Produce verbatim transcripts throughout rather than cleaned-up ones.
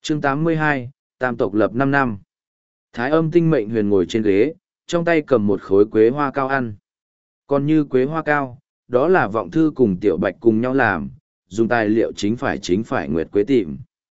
chương tám mươi hai, tam tộc lập năm năm. Thái âm tinh mệnh huyền ngồi trên ghế, trong tay cầm một khối quế hoa cao ăn. Còn như quế hoa cao, đó là vọng thư cùng tiểu bạch cùng nhau làm, dùng tài liệu chính phải chính phải nguyệt quế tìm.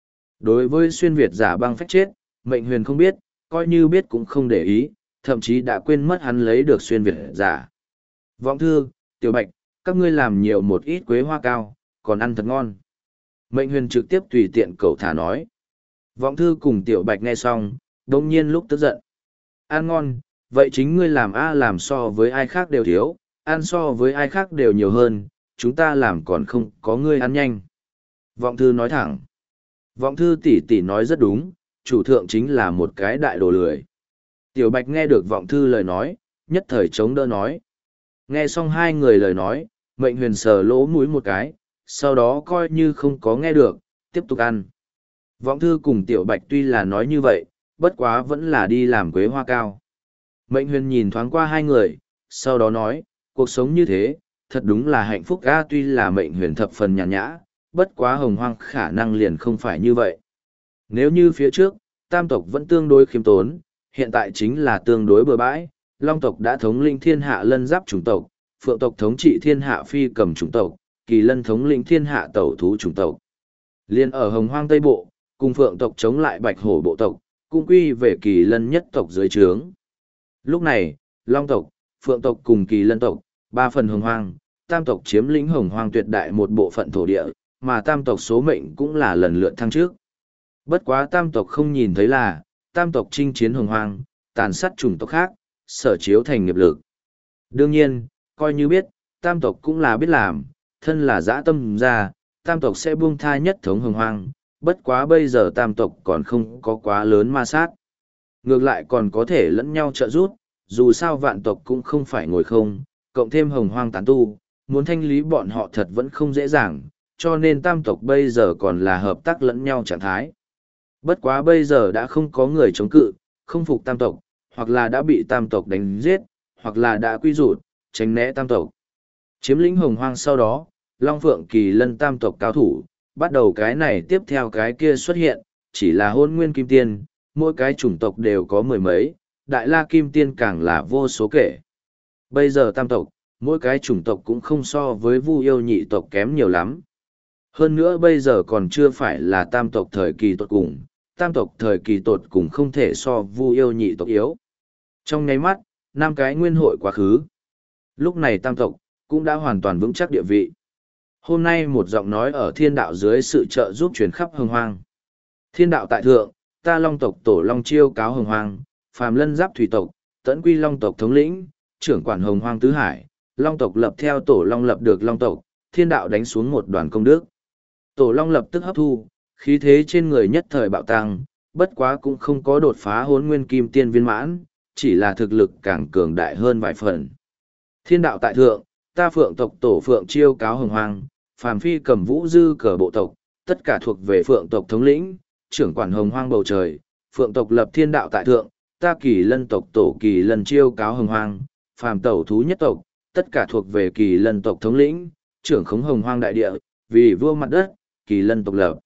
Đối với xuyên Việt giả băng phách chết, mệnh huyền không biết, coi như biết cũng không để ý, thậm chí đã quên mất hắn lấy được xuyên Việt giả. Vọng thư, tiểu bạch, các ngươi làm nhiều một ít quế hoa cao, còn ăn thật ngon. Mệnh huyền trực tiếp tùy tiện cậu thả nói. Vọng thư cùng tiểu bạch nghe xong, đông nhiên lúc tức giận. Ăn ngon, vậy chính ngươi làm a làm so với ai khác đều thiếu, ăn so với ai khác đều nhiều hơn, chúng ta làm còn không có ngươi ăn nhanh. Vọng thư nói thẳng. Vọng thư tỷ tỷ nói rất đúng, chủ thượng chính là một cái đại đồ lười. Tiểu bạch nghe được vọng thư lời nói, nhất thời chống đỡ nói. Nghe xong hai người lời nói, mệnh huyền sờ lỗ mũi một cái, sau đó coi như không có nghe được, tiếp tục ăn. Vọng thư cùng tiểu bạch tuy là nói như vậy, bất quá vẫn là đi làm quế hoa cao. Mệnh huyền nhìn thoáng qua hai người, sau đó nói, cuộc sống như thế, thật đúng là hạnh phúc ga tuy là mệnh huyền thập phần nhàn nhã, bất quá hồng hoang khả năng liền không phải như vậy. Nếu như phía trước, tam tộc vẫn tương đối khiêm tốn, hiện tại chính là tương đối bừa bãi, long tộc đã thống lĩnh thiên hạ lân giáp chủng tộc, phượng tộc thống trị thiên hạ phi cầm chủng tộc, kỳ lân thống lĩnh thiên hạ tẩu thú chủng tộc. Liên ở hồng hoang Tây Bộ, cùng phượng tộc chống lại bạch hổ bộ tộc, cũng quy về kỳ lân nhất tộc dưới trướng. Lúc này, long tộc, phượng tộc cùng kỳ lân tộc, ba phần hồng hoang, tam tộc chiếm lĩnh hồng hoang tuyệt đại một bộ phận thổ địa, mà tam tộc số mệnh cũng là lần lượt thăng trước. Bất quá tam tộc không nhìn thấy là, tam tộc chinh chiến hồng hoang, tàn sát chủng tộc khác, sở chiếu thành nghiệp lực. Đương nhiên, coi như biết, tam tộc cũng là biết làm, thân là dã tâm ra, tam tộc sẽ buông tha nhất thống hồng hoang, bất quá bây giờ tam tộc còn không có quá lớn ma sát. Ngược lại còn có thể lẫn nhau trợ giúp, dù sao vạn tộc cũng không phải ngồi không, cộng thêm hồng hoang tán tu, muốn thanh lý bọn họ thật vẫn không dễ dàng, cho nên tam tộc bây giờ còn là hợp tác lẫn nhau trạng thái. Bất quá bây giờ đã không có người chống cự, không phục tam tộc, hoặc là đã bị tam tộc đánh giết, hoặc là đã quy rụt, tránh né tam tộc. Chiếm lĩnh hồng hoang sau đó, Long Phượng Kỳ Lân tam tộc cao thủ, bắt đầu cái này tiếp theo cái kia xuất hiện, chỉ là hôn nguyên kim tiên, mỗi cái chủng tộc đều có mười mấy, đại la kim tiên càng là vô số kể. Bây giờ tam tộc, mỗi cái chủng tộc cũng không so với Vu Yêu nhị tộc kém nhiều lắm. Hơn nữa bây giờ còn chưa phải là tam tộc thời kỳ tột cùng, tam tộc thời kỳ tột cùng không thể so Vu Yêu nhị tộc yếu. Trong nháy mắt, năm cái nguyên hội quá khứ. Lúc này tam tộc, cũng đã hoàn toàn vững chắc địa vị. Hôm nay một giọng nói ở thiên đạo dưới sự trợ giúp truyền khắp hồng hoang. Thiên đạo tại thượng, ta long tộc tổ long chiêu cáo hồng hoang, phàm lân giáp thủy tộc, tẫn quy long tộc thống lĩnh, trưởng quản hồng hoang tứ hải, long tộc lập theo tổ long lập được long tộc, thiên đạo đánh xuống một đoàn công đức. Tổ long lập tức hấp thu, khí thế trên người nhất thời bạo tăng, bất quá cũng không có đột phá hốn nguyên kim tiên viên mãn, chỉ là thực lực càng cường đại hơn vài phần. Thiên đạo tại thượng, ta phượng tộc tổ phượng chiêu cáo hồng hoang, phàm phi cầm vũ dư cờ bộ tộc, tất cả thuộc về phượng tộc thống lĩnh, trưởng quản hồng hoang bầu trời, phượng tộc lập thiên đạo tại thượng, ta kỳ lân tộc tổ kỳ lân chiêu cáo hồng hoang, phàm tẩu thú nhất tộc, tất cả thuộc về kỳ lân tộc thống lĩnh, trưởng khống hồng hoang đại địa, vì vua mặt đất, kỳ lân tộc lập.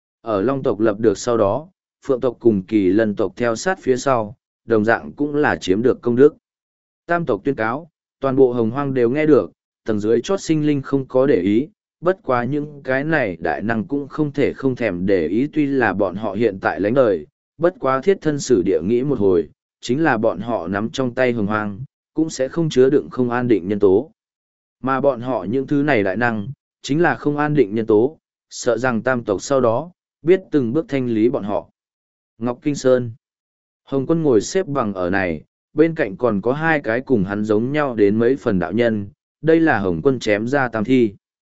Ở long tộc lập được sau đó, phượng tộc cùng kỳ lân tộc theo sát phía sau, đồng dạng cũng là chiếm được công đức. Tam tộc tuyên cáo, toàn bộ hồng hoang đều nghe được, tầng dưới chót sinh linh không có để ý, bất quá những cái này đại năng cũng không thể không thèm để ý tuy là bọn họ hiện tại lãnh đời, bất quá thiết thân sử địa nghĩ một hồi, chính là bọn họ nắm trong tay hồng hoang, cũng sẽ không chứa đựng không an định nhân tố. Mà bọn họ những thứ này đại năng, chính là không an định nhân tố, sợ rằng tam tộc sau đó, biết từng bước thanh lý bọn họ. Ngọc Kinh Sơn. Hồng Quân ngồi xếp bằng ở này, bên cạnh còn có hai cái cùng hắn giống nhau đến mấy phần đạo nhân, đây là Hồng Quân chém ra tam thi.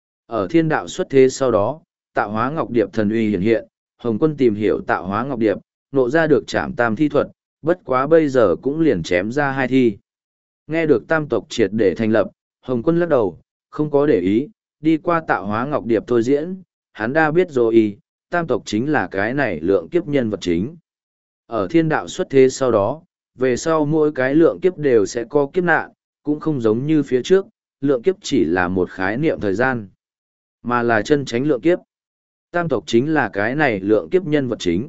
Ở thiên đạo xuất thế sau đó, tạo hóa ngọc điệp thần uy hiện hiện, Hồng Quân tìm hiểu tạo hóa ngọc điệp, nộ ra được trảm tam thi thuật, bất quá bây giờ cũng liền chém ra hai thi. Nghe được tam tộc triệt để thành lập, Hồng Quân lắc đầu, không có để ý, đi qua tạo hóa ngọc điệp thôi diễn, hắn đã biết rồi, tam tộc chính là cái này lượng kiếp nhân vật chính. Ở thiên đạo xuất thế sau đó, về sau mỗi cái lượng kiếp đều sẽ có kiếp nạn, cũng không giống như phía trước, lượng kiếp chỉ là một khái niệm thời gian, mà là chân chánh lượng kiếp. Tam tộc chính là cái này lượng kiếp nhân vật chính,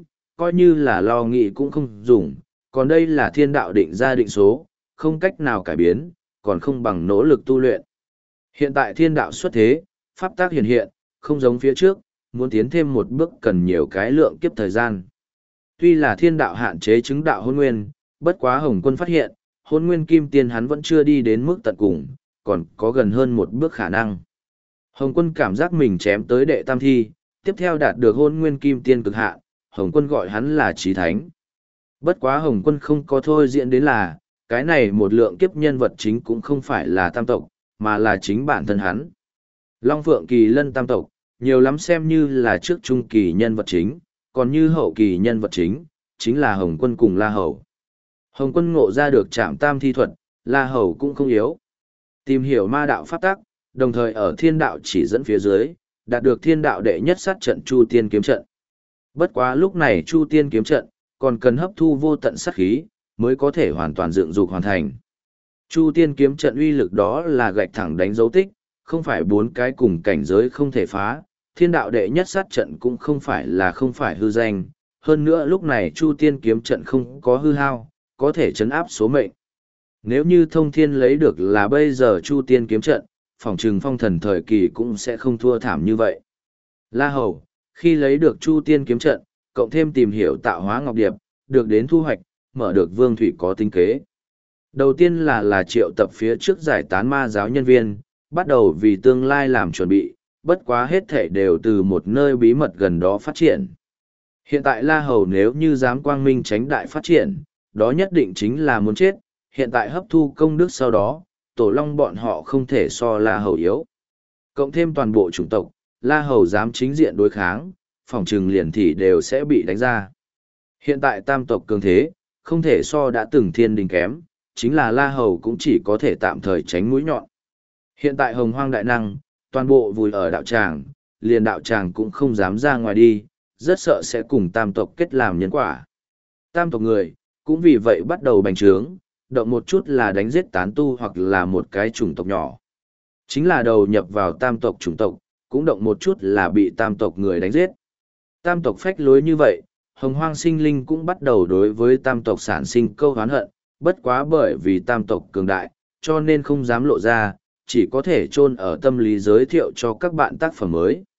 coi như là lo nghĩ cũng không dùng, còn đây là thiên đạo định ra định số, không cách nào cải biến, còn không bằng nỗ lực tu luyện. Hiện tại thiên đạo xuất thế, pháp tác hiện hiện, không giống phía trước, muốn tiến thêm một bước cần nhiều cái lượng kiếp thời gian. Tuy là thiên đạo hạn chế chứng đạo hôn nguyên, bất quá Hồng Quân phát hiện, hôn nguyên kim tiên hắn vẫn chưa đi đến mức tận cùng, còn có gần hơn một bước khả năng. Hồng Quân cảm giác mình chém tới đệ tam thi, tiếp theo đạt được hôn nguyên kim tiên cực hạn, Hồng Quân gọi hắn là Chí Thánh. Bất quá Hồng Quân không có thôi diễn đến là, cái này một lượng kiếp nhân vật chính cũng không phải là tam tộc, mà là chính bản thân hắn. Long Phượng Kỳ Lân tam tộc, nhiều lắm xem như là trước trung kỳ nhân vật chính, còn như hậu kỳ nhân vật chính, chính là Hồng Quân cùng La Hầu. Hồng Quân ngộ ra được trạm tam thi thuật, La Hầu cũng không yếu. Tìm hiểu ma đạo pháp tắc, đồng thời ở thiên đạo chỉ dẫn phía dưới, đạt được thiên đạo đệ nhất sát trận Chu Tiên kiếm trận. Bất quá lúc này Chu Tiên kiếm trận, còn cần hấp thu vô tận sát khí, mới có thể hoàn toàn dựng dục hoàn thành. Chu Tiên kiếm trận uy lực đó là gạch thẳng đánh dấu tích, không phải bốn cái cùng cảnh giới không thể phá, thiên đạo đệ nhất sát trận cũng không phải là không phải hư danh, hơn nữa lúc này Chu Tiên kiếm trận không có hư hao, có thể chấn áp số mệnh. Nếu như thông thiên lấy được là bây giờ Chu Tiên kiếm trận, phỏng trừng phong thần thời kỳ cũng sẽ không thua thảm như vậy. La Hầu, khi lấy được Chu Tiên kiếm trận, cộng thêm tìm hiểu tạo hóa ngọc điệp, được đến thu hoạch, mở được Vương Thủy có tính kế. Đầu tiên là là triệu tập phía trước giải tán ma giáo nhân viên, bắt đầu vì tương lai làm chuẩn bị, bất quá hết thể đều từ một nơi bí mật gần đó phát triển. Hiện tại La Hầu nếu như dám quang minh tránh đại phát triển, đó nhất định chính là muốn chết, hiện tại hấp thu công đức sau đó, tổ long bọn họ không thể so La Hầu yếu. Cộng thêm toàn bộ chủng tộc, La Hầu dám chính diện đối kháng, phòng trừng liền thì đều sẽ bị đánh ra. Hiện tại tam tộc cường thế, không thể so đã từng thiên đình kém, chính là La Hầu cũng chỉ có thể tạm thời tránh mũi nhọn. Hiện tại hồng hoang đại năng, toàn bộ vùi ở đạo tràng, liền đạo tràng cũng không dám ra ngoài đi, rất sợ sẽ cùng tam tộc kết làm nhân quả. Tam tộc người, cũng vì vậy bắt đầu bành trướng, động một chút là đánh giết tán tu hoặc là một cái chủng tộc nhỏ. Chính là đầu nhập vào tam tộc chủng tộc, cũng động một chút là bị tam tộc người đánh giết. Tam tộc phách lối như vậy, hồng hoang sinh linh cũng bắt đầu đối với tam tộc sản sinh câu oán hận, bất quá bởi vì tam tộc cường đại, cho nên không dám lộ ra, chỉ có thể chôn ở tâm lý giới thiệu cho các bạn tác phẩm mới.